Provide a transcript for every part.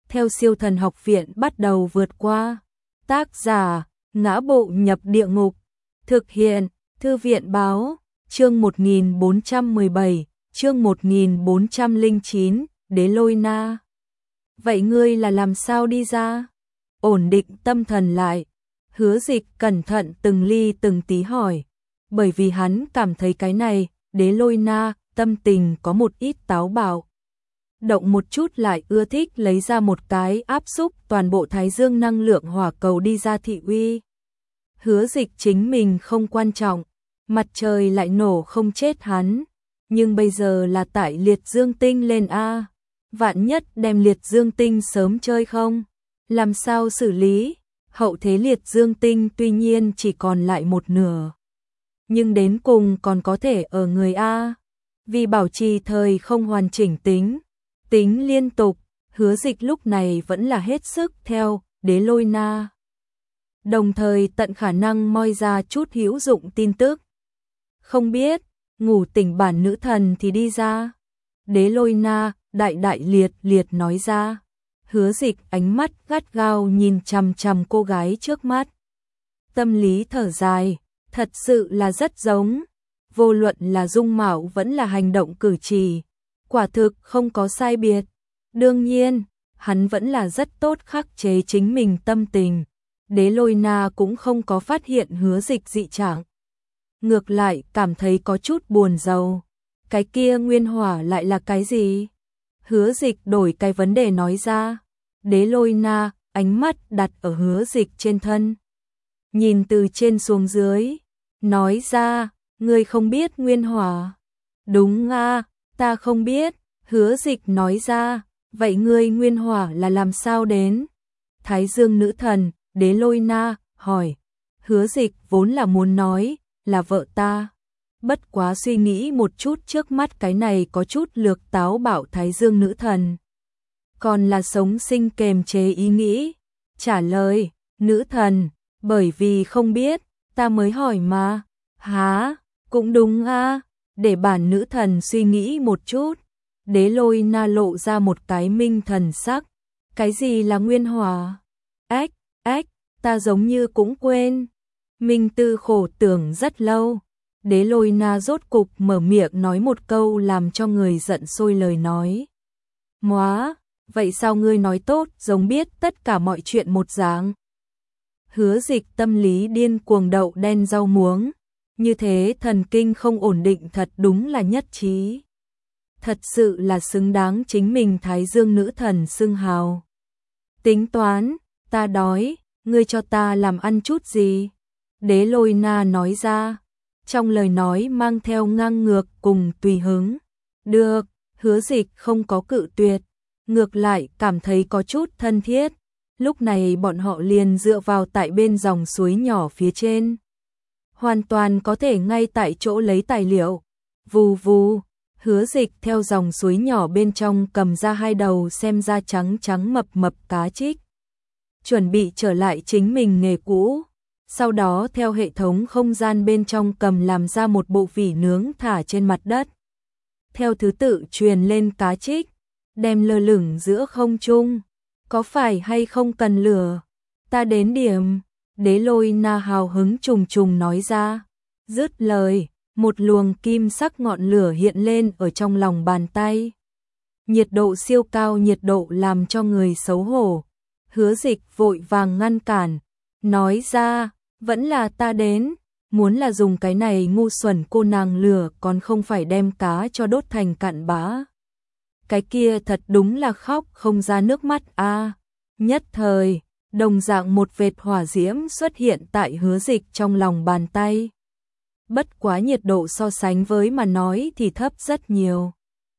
theo Siêu Thần Học Viện bắt đầu vượt qua. Tác giả: Ngã Bộ Nhập Địa Ngục. Thực hiện: Thư viện báo. Chương 1417, chương 1409, Đế Lôi Na. Vậy ngươi là làm sao đi ra? Ổn định tâm thần lại, Hứa Dịch cẩn thận từng ly từng tí hỏi, bởi vì hắn cảm thấy cái này, Đế Lôi Na, tâm tình có một ít táo bạo. Động một chút lại ưa thích lấy ra một cái áp xúc toàn bộ Thái Dương năng lượng hỏa cầu đi ra thị uy. Hứa Dịch chính mình không quan trọng, mặt trời lại nổ không chết hắn, nhưng bây giờ là tại liệt dương tinh lên a, vạn nhất đem liệt dương tinh sớm chơi không, làm sao xử lý? Hậu thế liệt dương tinh tuy nhiên chỉ còn lại một nửa, nhưng đến cùng còn có thể ở người a. Vì bảo trì thời không hoàn chỉnh tính liên tục, Hứa Dịch lúc này vẫn là hết sức theo Đế Lôi Na, đồng thời tận khả năng moi ra chút hữu dụng tin tức. Không biết, ngủ tỉnh bản nữ thần thì đi ra. Đế Lôi Na đại liệt nói ra. Hứa Dịch ánh mắt gắt gao nhìn chằm chằm cô gái trước mắt. Tâm lý thở dài, thật sự là rất giống, vô luận là dung mạo vẫn là hành động cử chỉ, quả thực không có sai biệt. Đương nhiên, hắn vẫn là rất tốt khắc chế chính mình tâm tình. Đế Lôi Na cũng không có phát hiện Hứa Dịch dị trạng, ngược lại cảm thấy có chút buồn rầu. Cái kia nguyên hỏa lại là cái gì? Hứa Dịch đổi cái vấn đề nói ra. Đế Lôi Na ánh mắt đặt ở Hứa Dịch trên thân, nhìn từ trên xuống dưới, nói ra, ngươi không biết nguyên hỏa? Đúng a, ta không biết. Hứa Dịch nói ra, vậy ngươi nguyên hỏa là làm sao đến? Thái Dương nữ thần, Đế Lôi Na hỏi. Hứa Dịch vốn là muốn nói là vợ ta, bất quá suy nghĩ một chút trước mắt cái này có chút lược táo bạo Thái Dương nữ thần, còn là sống sinh kềm chế ý nghĩ, trả lời, nữ thần, bởi vì không biết, ta mới hỏi mà. Hả, cũng đúng a, để bản nữ thần suy nghĩ một chút. Đế Lôi Na lộ ra một cái minh thần sắc. Cái gì là nguyên hỏa? Ách, ta giống như cũng quên. Minh Tư khổ tưởng rất lâu. Đế Lôi Na rốt cục mở miệng nói một câu làm cho người giận sôi lời nói. Móa, vậy sao ngươi nói tốt giống biết tất cả mọi chuyện một dạng? Hứa Dịch tâm lý điên cuồng đậu đen rau muống. Như thế thần kinh không ổn định thật đúng là nhất trí. Thật sự là xứng đáng chính mình Thái Dương nữ thần xưng hào. Tính toán, ta đói, ngươi cho ta làm ăn chút gì? Đế Lôi Na nói ra, trong lời nói mang theo ngang ngược cùng tùy hứng. Được, Hứa Dịch không có cự tuyệt, ngược lại cảm thấy có chút thân thiết. Lúc này bọn họ liền dựa vào tại bên dòng suối nhỏ phía trên, hoàn toàn có thể ngay tại chỗ lấy tài liệu. Vù vù, Hứa Dịch theo dòng suối nhỏ bên trong cầm ra hai đầu xem ra trắng mập cá trích, chuẩn bị trở lại chính mình nghề cũ. Sau đó theo hệ thống không gian bên trong cầm làm ra một bộ vỉ nướng thả trên mặt đất. Theo thứ tự truyền lên cá trích, đem lơ lửng giữa không trung. Có phải hay không cần lửa? Ta đến điểm. Đế Lôi Na hào hứng trùng nói ra. Dứt lời, một luồng kim sắc ngọn lửa hiện lên ở trong lòng bàn tay. Nhiệt độ siêu cao, nhiệt độ làm cho người xấu hổ. Hứa Dịch vội vàng ngăn cản, nói ra, vẫn là ta đến, muốn là dùng cái này ngu xuẩn cô nàng lửa còn không phải đem cá cho đốt thành cặn bã. Cái kia thật đúng là khóc không ra nước mắt a. Nhất thời, đồng dạng một vệt hỏa diễm xuất hiện tại Hứa Dịch trong lòng bàn tay. Bất quá nhiệt độ so sánh với mà nói thì thấp rất nhiều.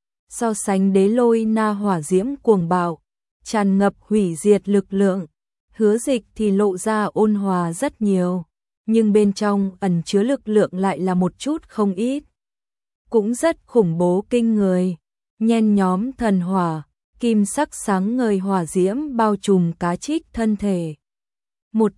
So sánh Đế Lôi Na hỏa diễm cuồng bạo, tràn ngập hủy diệt lực lượng, Hứa Dịch thì lộ ra ôn hòa rất nhiều, nhưng bên trong ẩn chứa lực lượng lại là một chút không ít. Cũng rất khủng bố kinh người, nhen nhóm thần hỏa, kim sắc sáng ngời hỏa diễm bao trùm cá trích thân thể. Một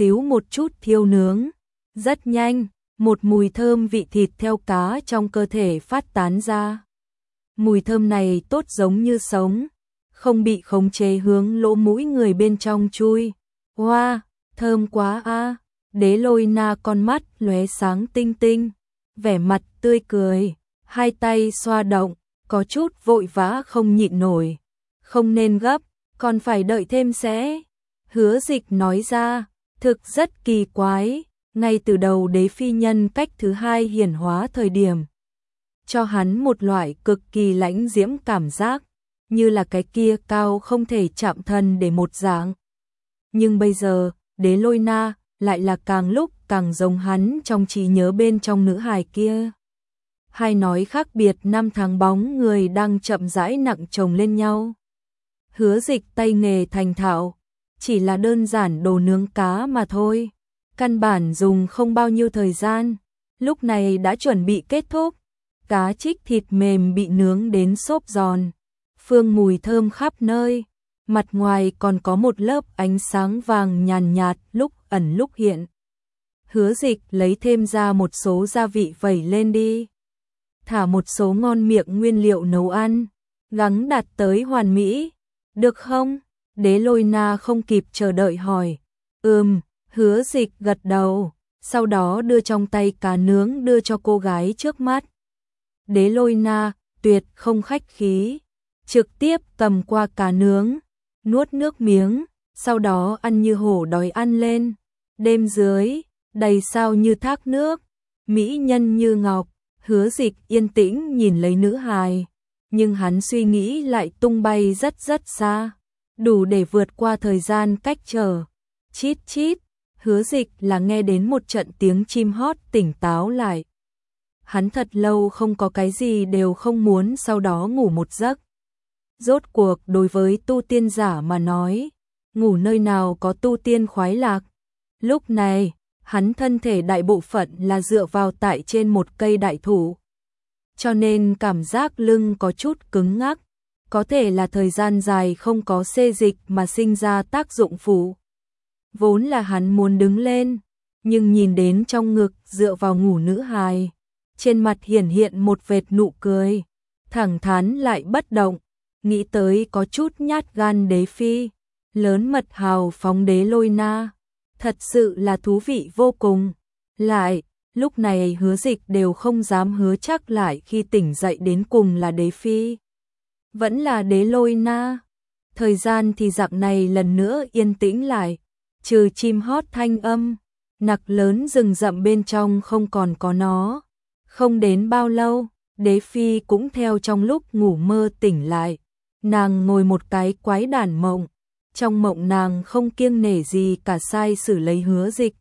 chút thiêu nướng, rất nhanh, một mùi thơm vị thịt theo cá trong cơ thể phát tán ra. Mùi thơm này tốt giống như sống, không bị khống chế hướng lỗ mũi người bên trong chui. Wow, thơm quá a. Đế Lôi Na con mắt lóe sáng tinh tinh, vẻ mặt tươi cười, hai tay xoa động, có chút vội vã không nhịn nổi. Không nên gấp, còn phải đợi thêm sẽ. Hứa Dịch nói ra, thực rất kỳ quái, ngay từ đầu Đế Phi nhân cách thứ hai hiển hóa thời điểm, cho hắn một loại cực kỳ lãnh diễm cảm giác, như là cái kia cao không thể chạm thân để một dạng. Nhưng bây giờ, Đế Lôi Na lại là càng lúc càng giống hắn trong trí nhớ bên trong nữ hài kia. Hai nói khác biệt, năm tháng bóng người đang chậm rãi nặng chồng lên nhau. Hứa Dịch tay nghề thành thạo, chỉ là đơn giản đồ nướng cá mà thôi, căn bản dùng không bao nhiêu thời gian, lúc này đã chuẩn bị kết thúc. Cá trích thịt mềm bị nướng đến xốp giòn, phương mùi thơm khắp nơi, mặt ngoài còn có một lớp ánh sáng vàng nhàn nhạt lúc ẩn lúc hiện. Hứa Dịch lấy thêm ra một số gia vị vẩy lên đi, thả một số ngon miệng nguyên liệu nấu ăn, gắng đạt tới hoàn mỹ. Được không? Đế Lôi Na không kịp chờ đợi hỏi. Hứa Dịch gật đầu, sau đó đưa trong tay cá nướng đưa cho cô gái trước mắt. Đế Lôi Na tuyệt không khách khí, trực tiếp cầm qua cá nướng, nuốt nước miếng, sau đó ăn như hổ đói ăn lên. Đêm dưới, đầy sao như thác nước, mỹ nhân như ngọc. Hứa Dịch yên tĩnh nhìn lấy nữ hài, nhưng hắn suy nghĩ lại tung bay rất rất xa, đủ để vượt qua thời gian cách trở. Chít chít, Hứa Dịch là nghe đến một trận tiếng chim hót tỉnh táo lại. Hắn thật lâu không có cái gì đều không muốn sau đó ngủ một giấc. Rốt cuộc đối với tu tiên giả mà nói, ngủ nơi nào có tu tiên khoái lạc. Lúc này, hắn thân thể đại bộ phận là dựa vào tại trên một cây đại thụ, cho nên cảm giác lưng có chút cứng ngắc, có thể là thời gian dài không có xê dịch mà sinh ra tác dụng phụ. Vốn là hắn muốn đứng lên, nhưng nhìn đến trong ngực dựa vào ngủ nữ hài, trên mặt hiển hiện một vệt nụ cười, thẳng thắn lại bất động, nghĩ tới có chút nhát gan Đế Phi, lớn mật hào phóng Đế Lôi Na, thật sự là thú vị vô cùng. Lại, lúc này Hứa Dịch đều không dám hứa chắc lại khi tỉnh dậy đến cùng là Đế Phi, vẫn là Đế Lôi Na. Thời gian thì dạng này lần nữa yên tĩnh lại, trừ chim hót thanh âm, nặc lớn rừng rậm bên trong không còn có nó. Không đến bao lâu, Đế Phi cũng theo trong lúc ngủ mơ tỉnh lại. Nàng ngồi một cái quái đản mộng, trong mộng nàng không kiêng nể gì cả sai xử lấy Hứa Dịch,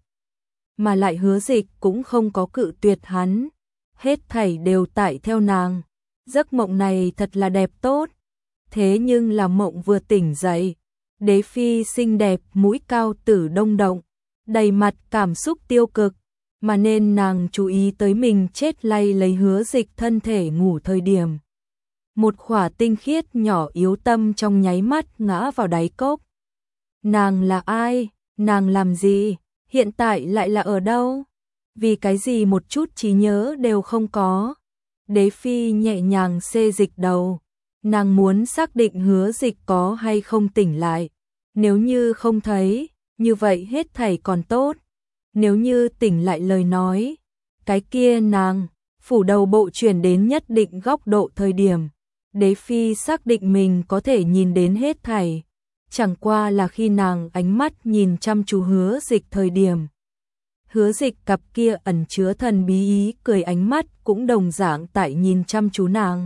mà lại Hứa Dịch cũng không có cự tuyệt hắn, hết thảy đều tại theo nàng. Giấc mộng này thật là đẹp tốt. Thế nhưng là mộng vừa tỉnh dậy, Đế Phi xinh đẹp, mũi cao tử đông động, đầy mặt cảm xúc tiêu cực, mà nên nàng chú ý tới mình chết lay lấy Hứa Dịch thân thể ngủ thời điểm. Một khỏa tinh khiết nhỏ yếu tâm trong nháy mắt ngã vào đáy cốc. Nàng là ai? Nàng làm gì? Hiện tại lại là ở đâu? Vì cái gì một chút trí nhớ đều không có? Đế Phi nhẹ nhàng xê dịch đầu. Nàng muốn xác định Hứa Dịch có hay không tỉnh lại. Nếu như không thấy, như vậy hết thảy còn tốt. Nếu như tỉnh lại lời nói, cái kia nàng, phủ đầu bộ chuyển đến nhất định góc độ thời điểm. Đế Phi xác định mình có thể nhìn đến hết thảy. Chẳng qua là khi nàng ánh mắt nhìn chăm chú Hứa Dịch thời điểm. Hứa Dịch cặp kia ẩn chứa thần bí ý cười ánh mắt cũng đồng dạng tại nhìn chăm chú nàng.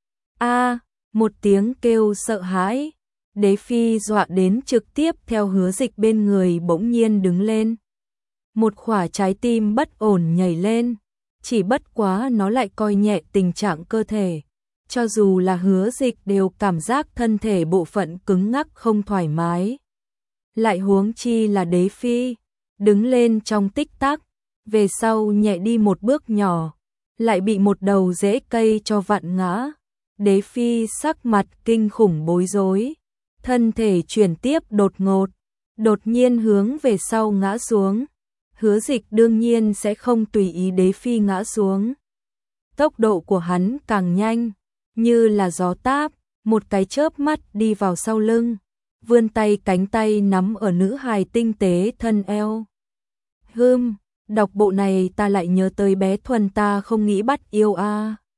Một tiếng kêu sợ hãi. Đế Phi dọa đến trực tiếp theo Hứa Dịch bên người bỗng nhiên đứng lên. Một khỏa trái tim bất ổn nhảy lên, chỉ bất quá nó lại coi nhẹ tình trạng cơ thể. Cho dù là Hứa Dịch đều cảm giác thân thể bộ phận cứng ngắc không thoải mái. Lại huống chi là Đế Phi, đứng lên trong tích tắc, về sau nhẹ đi một bước nhỏ, lại bị một đầu rễ cây cho vặn ngã. Đế Phi sắc mặt kinh khủng bối rối, thân thể chuyển tiếp đột ngột, đột nhiên hướng về sau ngã xuống. Hứa Dịch đương nhiên sẽ không tùy ý Đế Phi ngã xuống. Tốc độ của hắn càng nhanh, như là gió táp, một cái chớp mắt đi vào sau lưng, vươn tay cánh tay nắm ở nữ hài tinh tế thân eo. Đọc bộ này ta lại nhớ tới bé Thuần ta không nghĩ bắt yêu a.